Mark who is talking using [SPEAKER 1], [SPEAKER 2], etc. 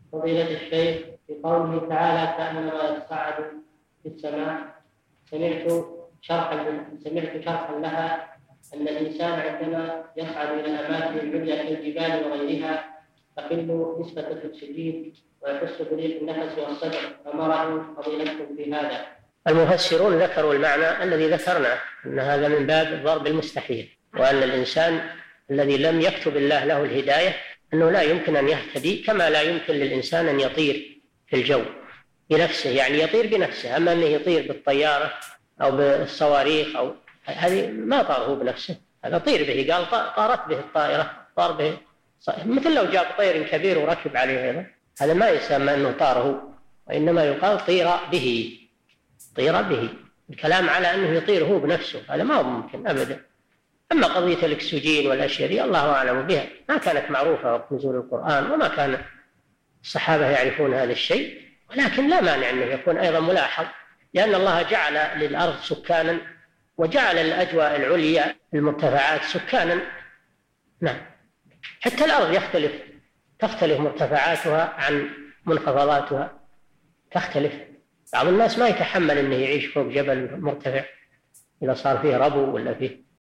[SPEAKER 1] فضيلة الشيخ، في قوله تعالى كأنما يصعد في السماء، سمعت شرحا لها أن الإنسان عندما يصعد إلى الأماكن العليا كالجبال وغيرها تقل نسبة الأكسجين ويحس بضيق النفس والصدر، فما رأي فضيلتكم في هذا؟
[SPEAKER 2] المفسرون ذكروا المعنى الذي ذكرناه، أن هذا من باب ضرب المستحيل، وأن الإنسان الذي لم يكتب الله له الهداية أنه لا يمكن أن يهتدي، كما لا يمكن للإنسان أن يطير في الجو بنفسه، يعني يطير بنفسه. أما أنه يطير بالطيارة أو بالصواريخ أو هذه ما طاره بنفسه، هذا طير به، قال طارت به الطائرة، طار به، مثل لو جاب طير كبير وركب عليه أيضا، هذا ما يسمى أنه طاره، وإنما يقال طير به. طير به، الكلام على أنه يطير هو بنفسه هذا ما هو ممكن أبدا. أما قضية الأكسجين والأشياء دي الله أعلم بها، ما كانت معروفة وقت نزول القرآن، وما كان الصحابة يعرفون هذا الشيء، ولكن لا مانع أنه يكون أيضا ملاحظ، لأن الله جعل للأرض سكانا وجعل الأجواء العليا المرتفعات سكانا. نعم، حتى الأرض تختلف مرتفعاتها عن منخفضاتها، تختلف. بعض الناس ما يتحمل أنه يعيش فوق جبل مرتفع إذا صار فيه ربو ولا فيه